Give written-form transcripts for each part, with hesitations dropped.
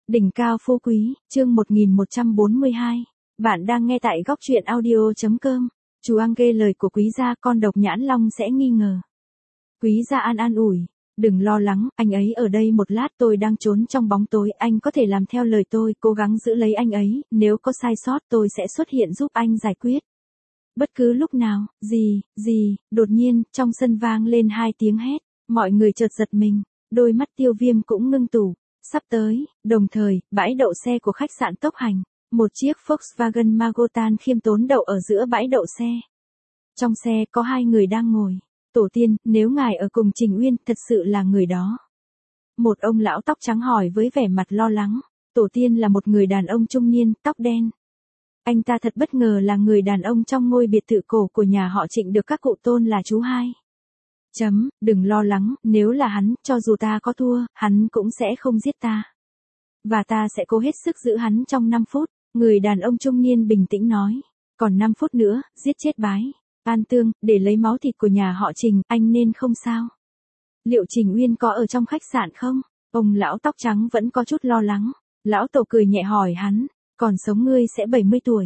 Đỉnh cao phú quý, chương 1142. Bạn đang nghe tại góc truyện audio.com. Chú Ang nghe lời của quý gia, con độc nhãn long sẽ nghi ngờ. Quý gia an ủi, đừng lo lắng, anh ấy ở đây một lát, tôi đang trốn trong bóng tối, anh có thể làm theo lời tôi, cố gắng giữ lấy anh ấy, nếu có sai sót tôi sẽ xuất hiện giúp anh giải quyết. Bất cứ lúc nào, đột nhiên, trong sân vang lên hai tiếng hét, mọi người chợt giật mình, đôi mắt Tiêu Viêm cũng ngưng tụ. Sắp tới, đồng thời, bãi đậu xe của khách sạn Tốc Hành, một chiếc Volkswagen Magotan khiêm tốn đậu ở giữa bãi đậu xe. Trong xe có hai người đang ngồi. Tổ tiên, nếu ngài ở cùng Trình Uyên, thật sự là người đó. Một ông lão tóc trắng hỏi với vẻ mặt lo lắng. Tổ tiên là một người đàn ông trung niên, tóc đen. Anh ta thật bất ngờ là người đàn ông trong ngôi biệt thự cổ của nhà họ Trịnh được các cụ tôn là chú hai. Đừng lo lắng, nếu là hắn, cho dù ta có thua, hắn cũng sẽ không giết ta. Và ta sẽ cố hết sức giữ hắn trong 5 phút, người đàn ông trung niên bình tĩnh nói. Còn 5 phút nữa, giết chết bái An Tương, để lấy máu thịt của nhà họ Trình, anh nên không sao. Liệu Trình Uyên có ở trong khách sạn không? Ông lão tóc trắng vẫn có chút lo lắng. Lão tổ cười nhẹ hỏi hắn, còn sống ngươi sẽ 70 tuổi.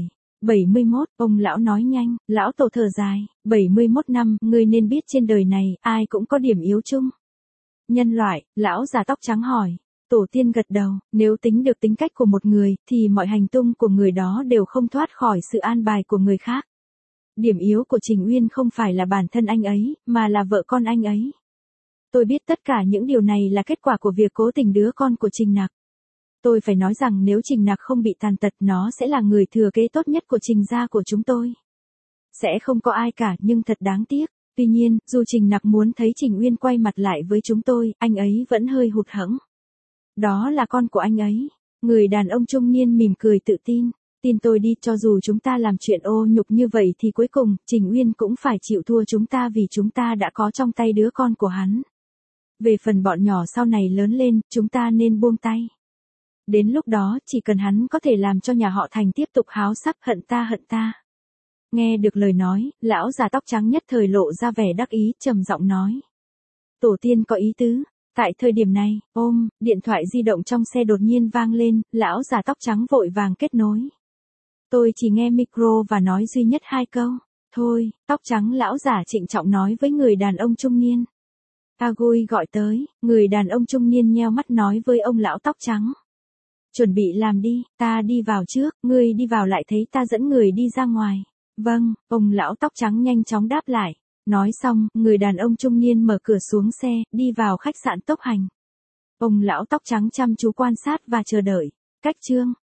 71, ông lão nói nhanh, lão tổ thở dài, 71 năm, ngươi nên biết trên đời này, ai cũng có điểm yếu chung. Nhân loại, lão già tóc trắng hỏi. Tổ tiên gật đầu, nếu tính được tính cách của một người, thì mọi hành tung của người đó đều không thoát khỏi sự an bài của người khác. Điểm yếu của Trình Uyên không phải là bản thân anh ấy, mà là vợ con anh ấy. Tôi biết tất cả những điều này là kết quả của việc cố tình đứa con của Trình Nặc. Tôi phải nói rằng nếu Trình Nặc không bị tàn tật, nó sẽ là người thừa kế tốt nhất của Trình gia của chúng tôi. Sẽ không có ai cả, nhưng thật đáng tiếc. Tuy nhiên, dù Trình Nặc muốn thấy Trình Uyên quay mặt lại với chúng tôi, anh ấy vẫn hơi hụt hẫng. Đó là con của anh ấy. Người đàn ông trung niên mỉm cười tự tin. Tin tôi đi, cho dù chúng ta làm chuyện ô nhục như vậy thì cuối cùng, Trình Uyên cũng phải chịu thua chúng ta vì chúng ta đã có trong tay đứa con của hắn. Về phần bọn nhỏ sau này lớn lên, chúng ta nên buông tay. Đến lúc đó, chỉ cần hắn có thể làm cho nhà họ Thành tiếp tục háo sắc hận ta. Nghe được lời nói, lão già tóc trắng nhất thời lộ ra vẻ đắc ý, trầm giọng nói. Tổ tiên có ý tứ. Tại thời điểm này, điện thoại di động trong xe đột nhiên vang lên, lão già tóc trắng vội vàng kết nối. Tôi chỉ nghe micro và nói duy nhất 2 câu. Thôi, tóc trắng lão già trịnh trọng nói với người đàn ông trung niên. Agui gọi tới, người đàn ông trung niên nheo mắt nói với ông lão tóc trắng. Chuẩn bị làm đi, ta đi vào trước, ngươi đi vào lại thấy ta dẫn người đi ra ngoài. Vâng, ông lão tóc trắng nhanh chóng đáp lại. Nói xong, người đàn ông trung niên mở cửa xuống xe, đi vào khách sạn Tốc Hành. Ông lão tóc trắng chăm chú quan sát và chờ đợi. Cách chương